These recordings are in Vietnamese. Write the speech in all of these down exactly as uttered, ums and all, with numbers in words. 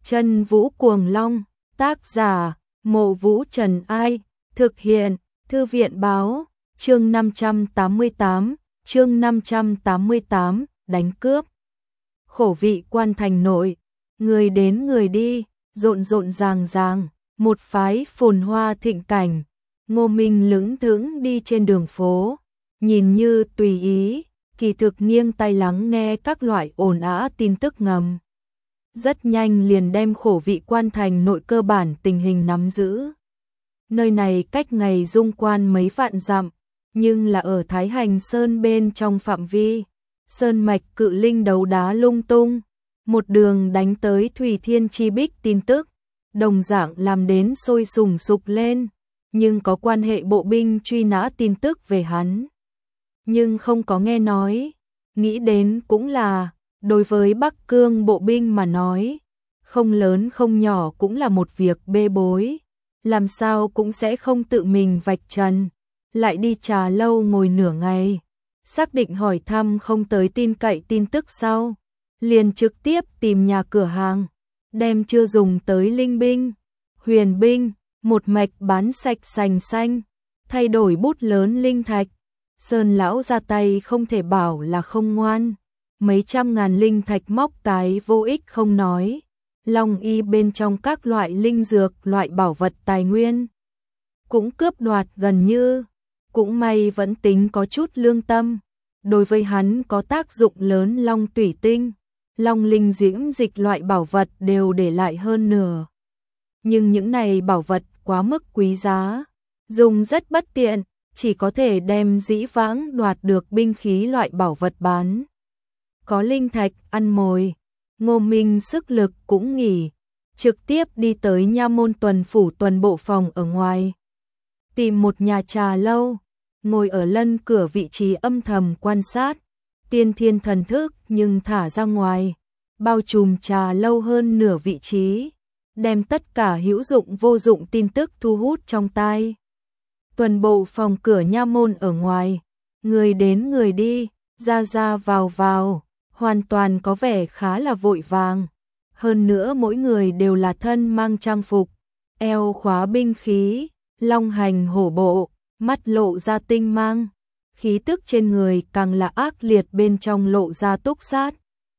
Chân Vũ Cuồng Long, tác giả, Mộ Vũ Trần Ai, thực hiện, Thư viện Báo, chương năm trăm tám mươi tám, chương năm trăm tám mươi tám, đánh cướp. Khổ vị quan thành nội, người đến người đi, rộn rộn ràng ràng, một phái phồn hoa thịnh cảnh. Ngô Minh lững thững đi trên đường phố, nhìn như tùy ý, kỳ thực nghiêng tai lắng nghe các loại ồn ào tin tức ngầm. Rất nhanh liền đem khổ vị quan thành nội cơ bản tình hình nắm giữ. Nơi này cách ngày Dung Quan mấy vạn dặm, nhưng là ở Thái Hành Sơn bên trong phạm vi. Sơn mạch cự linh đấu đá lung tung, một đường đánh tới Thủy Thiên Chi Bích tin tức, đồng dạng làm đến sôi sùng sục lên, nhưng có quan hệ bộ binh truy nã tin tức về hắn. Nhưng không có nghe nói, nghĩ đến cũng là, đối với Bắc Cương bộ binh mà nói, không lớn không nhỏ cũng là một việc bê bối, làm sao cũng sẽ không tự mình vạch trần, lại đi trà lâu ngồi nửa ngày. Xác định hỏi thăm không tới tin cậy tin tức sau, liền trực tiếp tìm nhà cửa hàng, đem chưa dùng tới linh binh, huyền binh, một mạch bán sạch sành xanh, thay đổi bút lớn linh thạch. Sơn lão ra tay không thể bảo là không ngoan, mấy trăm ngàn linh thạch móc cái vô ích không nói, long y bên trong các loại linh dược, loại bảo vật tài nguyên cũng cướp đoạt gần như. Cũng may vẫn tính có chút lương tâm, đối với hắn có tác dụng lớn long tủy tinh, long linh diễm dịch loại bảo vật đều để lại hơn nửa. Nhưng những này bảo vật quá mức quý giá, dùng rất bất tiện, chỉ có thể đem dĩ vãng đoạt được binh khí loại bảo vật bán. Có linh thạch, ăn mồi, Ngô Minh sức lực cũng nghỉ, trực tiếp đi tới Nha Môn tuần phủ tuần bộ phòng ở ngoài. Tìm một nhà trà lâu, ngồi ở lân cửa vị trí âm thầm quan sát, tiên thiên thần thức nhưng thả ra ngoài, bao trùm trà lâu hơn nửa vị trí, đem tất cả hữu dụng vô dụng tin tức thu hút trong tai. Tuần bộ phòng cửa Nha Môn ở ngoài, người đến người đi, ra ra vào vào, hoàn toàn có vẻ khá là vội vàng. Hơn nữa mỗi người đều là thân mang trang phục, eo khóa binh khí, long hành hổ bộ, mắt lộ ra tinh mang, khí tức trên người càng là ác liệt, bên trong lộ ra túc sát.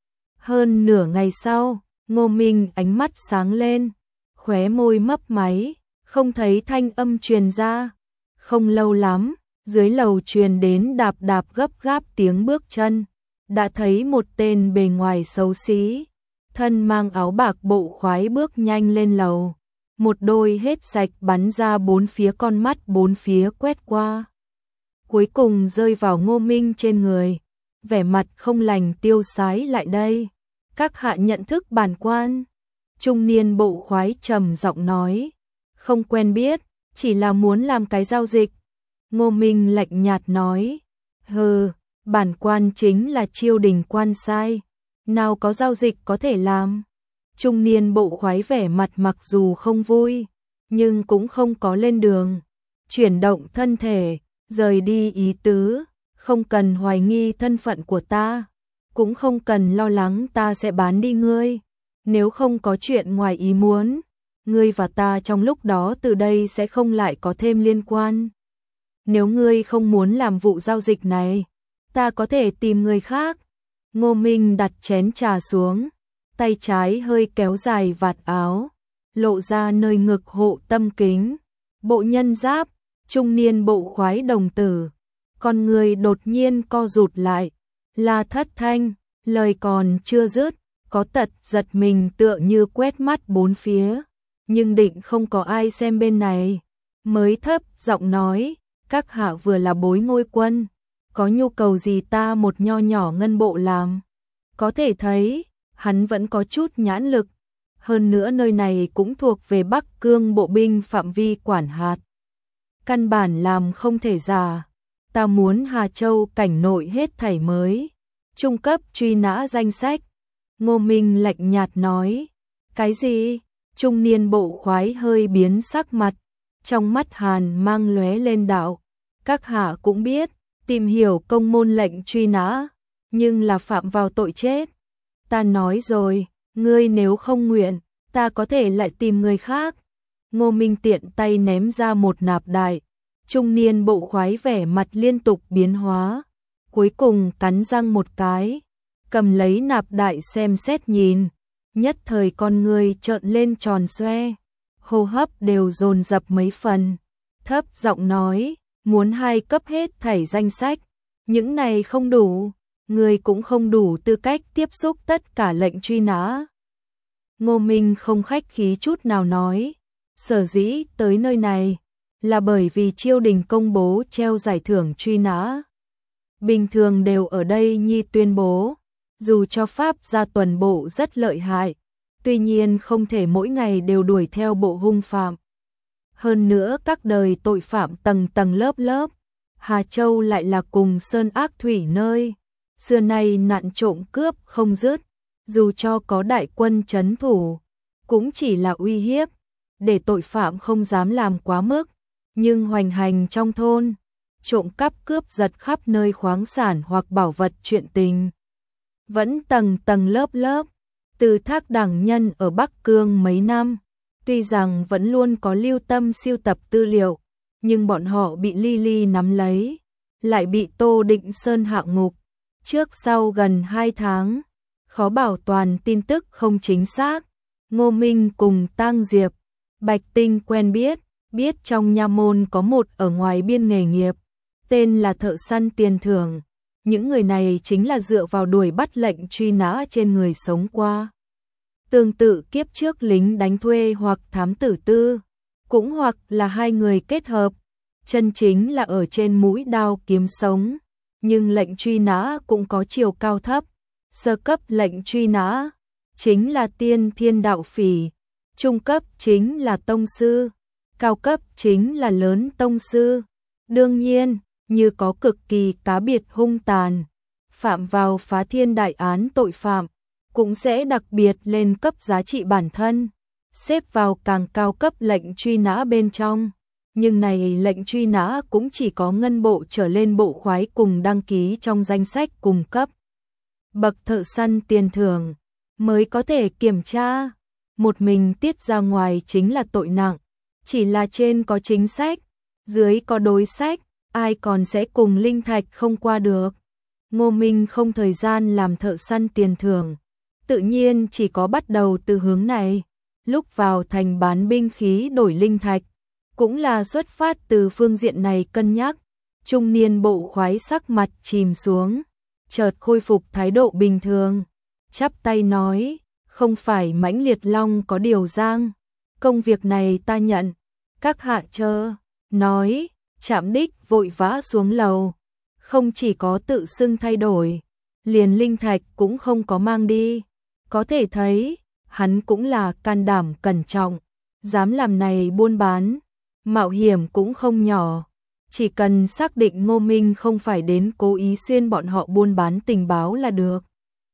Hơn nửa ngày sau, Ngô Minh ánh mắt sáng lên, khóe môi mấp máy, không thấy thanh âm truyền ra. Không lâu lắm, dưới lầu truyền đến đạp đạp gấp gáp tiếng bước chân, đã thấy một tên bề ngoài xấu xí, thân mang áo bạc bộ khoái bước nhanh lên lầu. Một đôi hết sạch bắn ra bốn phía con mắt bốn phía quét qua, cuối cùng rơi vào Ngô Minh trên người, vẻ mặt không lành tiêu sái lại đây. Các hạ nhận thức bản quan. Trung niên bộ khoái trầm giọng nói, không quen biết, chỉ là muốn làm cái giao dịch. Ngô Minh lạnh nhạt nói, hừ, bản quan chính là Chiêu Đình quan sai, nào có giao dịch có thể làm. Trung niên bộ khoái vẻ mặt mặc dù không vui, nhưng cũng không có lên đường, chuyển động thân thể, rời đi ý tứ, không cần hoài nghi thân phận của ta, cũng không cần lo lắng ta sẽ bán đi ngươi, nếu không có chuyện ngoài ý muốn, ngươi và ta trong lúc đó từ đây sẽ không lại có thêm liên quan. Nếu ngươi không muốn làm vụ giao dịch này, ta có thể tìm người khác. Ngô Minh đặt chén trà xuống, tay trái hơi kéo dài vạt áo, lộ ra nơi ngực hộ tâm kính, bộ nhân giáp, trung niên bộ khoái đồng tử, con người đột nhiên co rụt lại, la thất thanh, lời còn chưa dứt, có tật giật mình tựa như quét mắt bốn phía, nhưng định không có ai xem bên này, mới thấp giọng nói, các hạ vừa là bối ngôi quân, có nhu cầu gì ta một nho nhỏ ngân bộ làm. Có thể thấy, hắn vẫn có chút nhãn lực, hơn nữa nơi này cũng thuộc về Bắc Cương bộ binh phạm vi quản hạt. Căn bản làm không thể giả, ta muốn Hà Châu cảnh nội hết thảy mới, trung cấp truy nã danh sách. Ngô Minh lạnh nhạt nói, cái gì? Trung niên bộ khoái hơi biến sắc mặt, trong mắt hàn mang lóe lên đạo, các hạ cũng biết, tìm hiểu công môn lệnh truy nã, nhưng là phạm vào tội chết. Ta nói rồi, ngươi nếu không nguyện, ta có thể lại tìm người khác. Ngô Minh tiện tay ném ra một nạp đại. Trung niên bộ khoái vẻ mặt liên tục biến hóa, cuối cùng cắn răng một cái, cầm lấy nạp đại xem xét nhìn, nhất thời con người trợn lên tròn xoe, hô hấp đều dồn dập mấy phần, thấp giọng nói, muốn hai cấp hết thảy danh sách, những này không đủ, người cũng không đủ tư cách tiếp xúc tất cả lệnh truy nã. Ngô Minh không khách khí chút nào nói, sở dĩ tới nơi này là bởi vì triều đình công bố treo giải thưởng truy nã. Bình thường đều ở đây nhi tuyên bố, dù cho pháp gia tuần bộ rất lợi hại, tuy nhiên không thể mỗi ngày đều đuổi theo bộ hung phạm. Hơn nữa các đời tội phạm tầng tầng lớp lớp, Hà Châu lại là cùng sơn ác thủy nơi, xưa nay nạn trộm cướp không dứt, dù cho có đại quân trấn thủ, cũng chỉ là uy hiếp, để tội phạm không dám làm quá mức, nhưng hoành hành trong thôn, trộm cắp cướp giật khắp nơi khoáng sản hoặc bảo vật chuyện tình. Vẫn tầng tầng lớp lớp, từ Thác Đẳng Nhân ở Bắc Cương mấy năm, tuy rằng vẫn luôn có lưu tâm siêu tập tư liệu, nhưng bọn họ bị Lily nắm lấy, lại bị Tô Định Sơn hạ ngục, trước sau gần hai tháng, khó bảo toàn tin tức không chính xác. Ngô Minh cùng Tang Diệp, Bạch Tinh quen biết, biết trong nha môn có một ở ngoài biên nghề nghiệp, tên là thợ săn tiền thưởng. Những người này chính là dựa vào đuổi bắt lệnh truy nã trên người sống qua. Tương tự kiếp trước lính đánh thuê hoặc thám tử tư, cũng hoặc là hai người kết hợp, chân chính là ở trên mũi đao kiếm sống. Nhưng lệnh truy nã cũng có chiều cao thấp, sơ cấp lệnh truy nã chính là tiên thiên đạo phỉ, trung cấp chính là tông sư, cao cấp chính là lớn tông sư. Đương nhiên, như có cực kỳ cá biệt hung tàn, phạm vào phá thiên đại án tội phạm, cũng sẽ đặc biệt lên cấp giá trị bản thân, xếp vào càng cao cấp lệnh truy nã bên trong. Nhưng này lệnh truy nã cũng chỉ có ngân bộ trở lên bộ khoái cùng đăng ký trong danh sách cùng cấp. Bậc thợ săn tiền thưởng mới có thể kiểm tra, một mình tiết ra ngoài chính là tội nặng, chỉ là trên có chính sách, dưới có đối sách, ai còn sẽ cùng linh thạch không qua được. Ngô Minh không thời gian làm thợ săn tiền thưởng, tự nhiên chỉ có bắt đầu từ hướng này, lúc vào thành bán binh khí đổi linh thạch, cũng là xuất phát từ phương diện này cân nhắc. Trung niên bộ khoái sắc mặt chìm xuống, chợt khôi phục thái độ bình thường, chắp tay nói, không phải Mãnh Liệt Long có điều giang, công việc này ta nhận, các hạ chờ. Nói, Trạm Đích vội vã xuống lầu, không chỉ có tự xưng thay đổi, liền linh thạch cũng không có mang đi, có thể thấy, hắn cũng là can đảm cẩn trọng, dám làm này buôn bán, mạo hiểm cũng không nhỏ, chỉ cần xác định Ngô Minh không phải đến cố ý xuyên bọn họ buôn bán tình báo là được.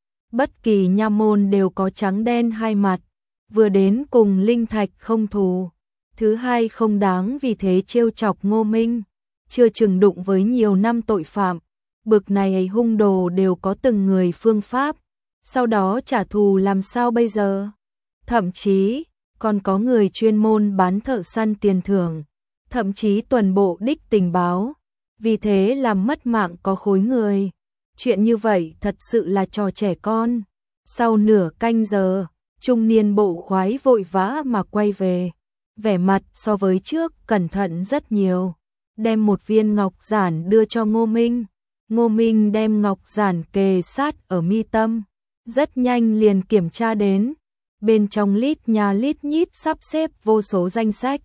Bất kỳ nha môn đều có trắng đen hai mặt, vừa đến cùng linh thạch không thù, thứ hai không đáng vì thế trêu chọc Ngô Minh, chưa chừng đụng với nhiều năm tội phạm, bực này hung đồ đều có từng người phương pháp, sau đó trả thù làm sao bây giờ? Thậm chí, còn có người chuyên môn bán thợ săn tiền thưởng, thậm chí tuần bộ đích tình báo, vì thế làm mất mạng có khối người. Chuyện như vậy thật sự là trò trẻ con. Sau nửa canh giờ, trung niên bộ khoái vội vã mà quay về, vẻ mặt so với trước cẩn thận rất nhiều, đem một viên ngọc giản đưa cho Ngô Minh. Ngô Minh đem ngọc giản kề sát ở mi tâm, rất nhanh liền kiểm tra đến, bên trong lít nhà lít nhít sắp xếp vô số danh sách,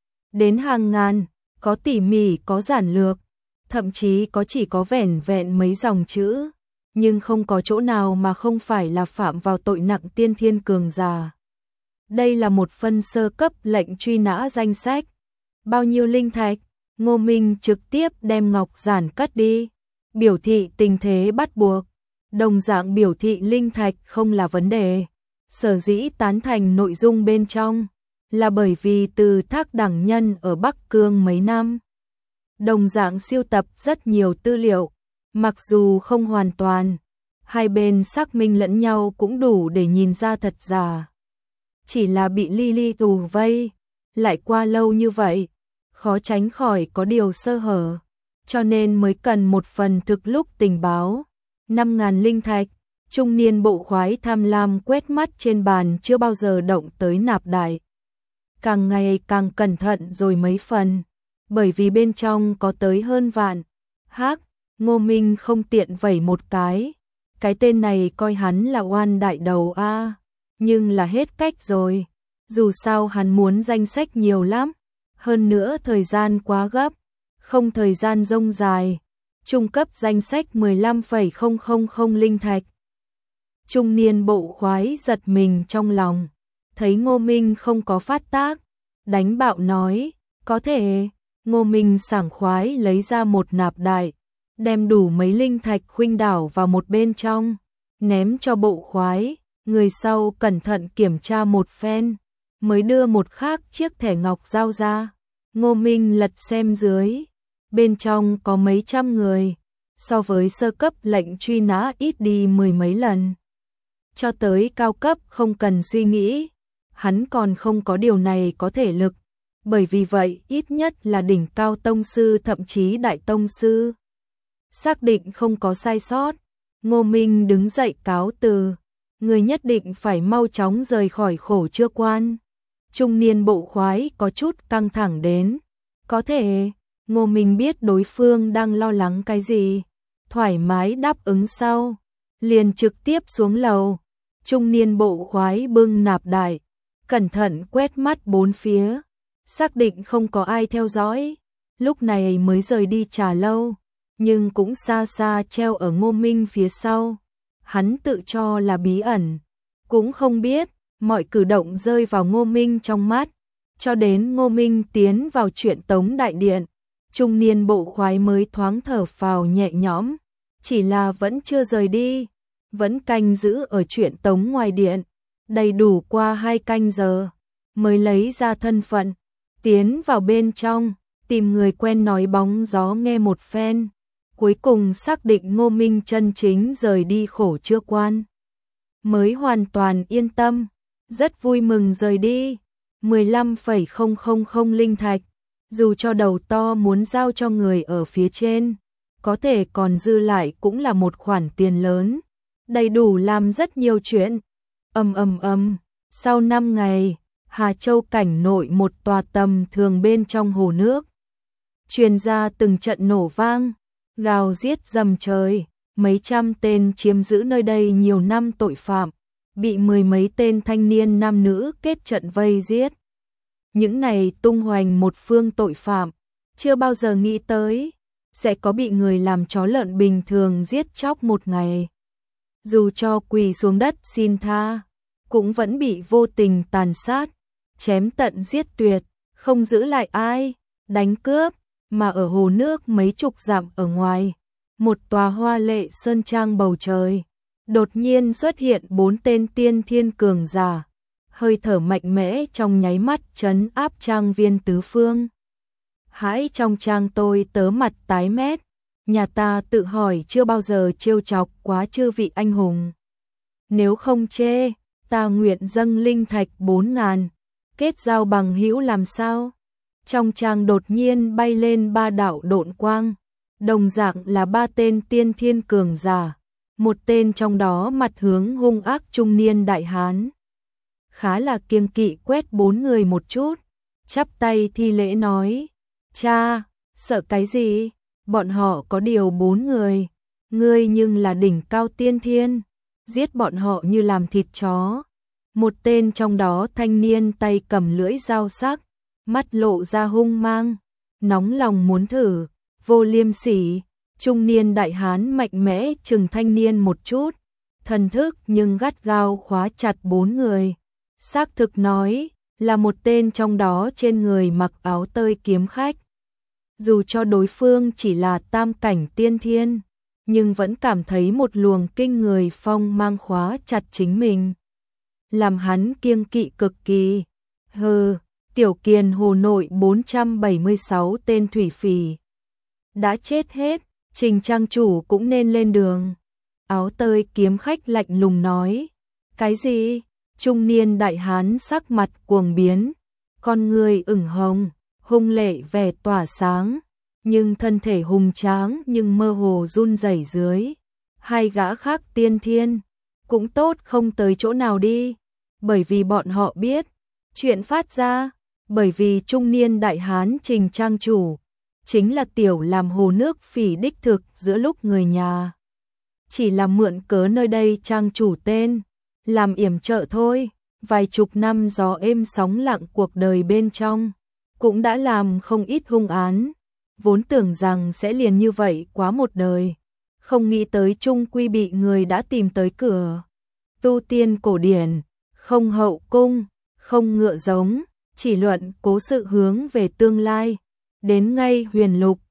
đến hàng ngàn, có tỉ mỉ có giản lược, thậm chí có chỉ có vẻn vẹn mấy dòng chữ, nhưng không có chỗ nào mà không phải là phạm vào tội nặng tiên thiên cường giả. Đây là một phân sơ cấp lệnh truy nã danh sách. Bao nhiêu linh thạch? Ngô Minh trực tiếp đem ngọc giản cất đi, biểu thị tình thế bắt buộc, đồng dạng biểu thị linh thạch không là vấn đề. Sở dĩ tán thành nội dung bên trong là bởi vì từ Thác Đẳng Nhân ở Bắc Cương mấy năm, đồng dạng siêu tập rất nhiều tư liệu, mặc dù không hoàn toàn, hai bên xác minh lẫn nhau cũng đủ để nhìn ra thật giả. chỉ là bị Lily tù vây, lại qua lâu như vậy, khó tránh khỏi có điều sơ hở, cho nên mới cần một phần thực lúc tình báo. Năm ngàn linh thạch, trung niên bộ khoái tham lam quét mắt trên bàn chưa bao giờ động tới nạp đại. Càng ngày càng cẩn thận rồi mấy phần, bởi vì bên trong có tới hơn vạn. Hắc, Ngô Minh không tiện vẩy một cái, cái tên này coi hắn là oan đại đầu a, nhưng là hết cách rồi, dù sao hắn muốn danh sách nhiều lắm, hơn nữa thời gian quá gấp, không thời gian rông dài, trung cấp danh sách mười lăm phẩy không không không linh thạch. Trung niên bộ khoái giật mình trong lòng, thấy Ngô Minh không có phát tác, đánh bạo nói, có thể. Ngô Minh sảng khoái lấy ra một nạp đại, đem đủ mấy linh thạch khuynh đảo vào một bên trong, ném cho bộ khoái, người sau cẩn thận kiểm tra một phen, mới đưa một khác chiếc thẻ ngọc giao ra. Ngô Minh lật xem dưới, bên trong có mấy trăm người, so với sơ cấp lệnh truy nã ít đi mười mấy lần. Cho tới cao cấp không cần suy nghĩ, hắn còn không có điều này có thể lực, bởi vì vậy ít nhất là đỉnh cao tông sư thậm chí đại tông sư. Xác định không có sai sót, Ngô Minh đứng dậy cáo từ, người nhất định phải mau chóng rời khỏi khổ chưa quan. Trung niên bộ khoái có chút căng thẳng đến, có thể. Ngô Minh biết đối phương đang lo lắng cái gì, thoải mái đáp ứng sau, liền trực tiếp xuống lầu. Trung niên bộ khoái bưng nạp đại, cẩn thận quét mắt bốn phía, xác định không có ai theo dõi, lúc này mới rời đi trà lâu, nhưng cũng xa xa treo ở Ngô Minh phía sau. Hắn tự cho là bí ẩn, cũng không biết mọi cử động rơi vào Ngô Minh trong mắt, cho đến Ngô Minh tiến vào truyện tống đại điện, trung niên bộ khoái mới thoáng thở phào nhẹ nhõm, chỉ là vẫn chưa rời đi, vẫn canh giữ ở truyện tống ngoài điện, đầy đủ qua hai canh giờ, mới lấy ra thân phận, tiến vào bên trong, tìm người quen nói bóng gió nghe một phen, cuối cùng xác định Ngô Minh chân chính rời đi khổ chưa quan, mới hoàn toàn yên tâm, rất vui mừng rời đi. mười lăm phẩy không không không linh thạch, dù cho đầu to muốn giao cho người ở phía trên, có thể còn dư lại cũng là một khoản tiền lớn, đầy đủ làm rất nhiều chuyện. Ầm ầm ầm, sau năm ngày, Hà Châu cảnh nội một tòa tầm thường bên trong hồ nước, truyền ra từng trận nổ vang, gào giết rầm trời, mấy trăm tên chiếm giữ nơi đây nhiều năm tội phạm, bị mười mấy tên thanh niên nam nữ kết trận vây giết. Những này tung hoành một phương tội phạm, chưa bao giờ nghĩ tới, sẽ có bị người làm chó lợn bình thường giết chóc một ngày. Dù cho quỳ xuống đất xin tha, cũng vẫn bị vô tình tàn sát, chém tận giết tuyệt, không giữ lại ai, đánh cướp, mà ở hồ nước mấy chục dặm ở ngoài, một tòa hoa lệ sơn trang bầu trời, đột nhiên xuất hiện bốn tên tiên thiên cường giả, hơi thở mạnh mẽ trong nháy mắt trấn áp trang viên tứ phương. Hãi trong trang tôi tớ mặt tái mét, nhà ta tự hỏi chưa bao giờ trêu chọc quá chư vị anh hùng. Nếu không chê, ta nguyện dâng linh thạch bốn ngàn, kết giao bằng hữu làm sao? Trong trang đột nhiên bay lên ba đạo độn quang, đồng dạng là ba tên tiên thiên cường giả, một tên trong đó mặt hướng hung ác trung niên đại hán. Khá là kiêng kỵ quét bốn người một chút, chắp tay thi lễ nói, cha, sợ cái gì, bọn họ có điều bốn người, ngươi nhưng là đỉnh cao tiên thiên, giết bọn họ như làm thịt chó. Một tên trong đó thanh niên tay cầm lưỡi dao sắc, mắt lộ ra hung mang, nóng lòng muốn thử, vô liêm sỉ. Trung niên đại hán mạnh mẽ chừng thanh niên một chút, thần thức nhưng gắt gao khóa chặt bốn người. Xác thực nói, là một tên trong đó trên người mặc áo tơi kiếm khách. Dù cho đối phương chỉ là tam cảnh tiên thiên, nhưng vẫn cảm thấy một luồng kinh người phong mang khóa chặt chính mình, làm hắn kiêng kỵ cực kỳ. Hừ, tiểu kiền hồ nội bốn trăm bảy mươi sáu tên thủy phỉ đã chết hết, Trình trang chủ cũng nên lên đường. Áo tơi kiếm khách lạnh lùng nói, cái gì? Trung niên đại hán sắc mặt cuồng biến, con người ửng hồng, hung lệ vẻ tỏa sáng, nhưng thân thể hùng tráng nhưng mơ hồ run rẩy dưới. Hai gã khác tiên thiên, cũng tốt không tới chỗ nào đi, bởi vì bọn họ biết, chuyện phát ra, bởi vì trung niên đại hán Trình trang chủ, chính là tiểu làm hồ nước phỉ đích thực giữa lúc người nhà. Chỉ là mượn cớ nơi đây trang chủ tên, làm yểm trợ thôi, vài chục năm gió êm sóng lặng cuộc đời bên trong, cũng đã làm không ít hung án, vốn tưởng rằng sẽ liền như vậy quá một đời, không nghĩ tới chung quy bị người đã tìm tới cửa. Tu tiên cổ điển, không hậu cung, không ngựa giống, chỉ luận cố sự hướng về tương lai, đến ngay huyền lục,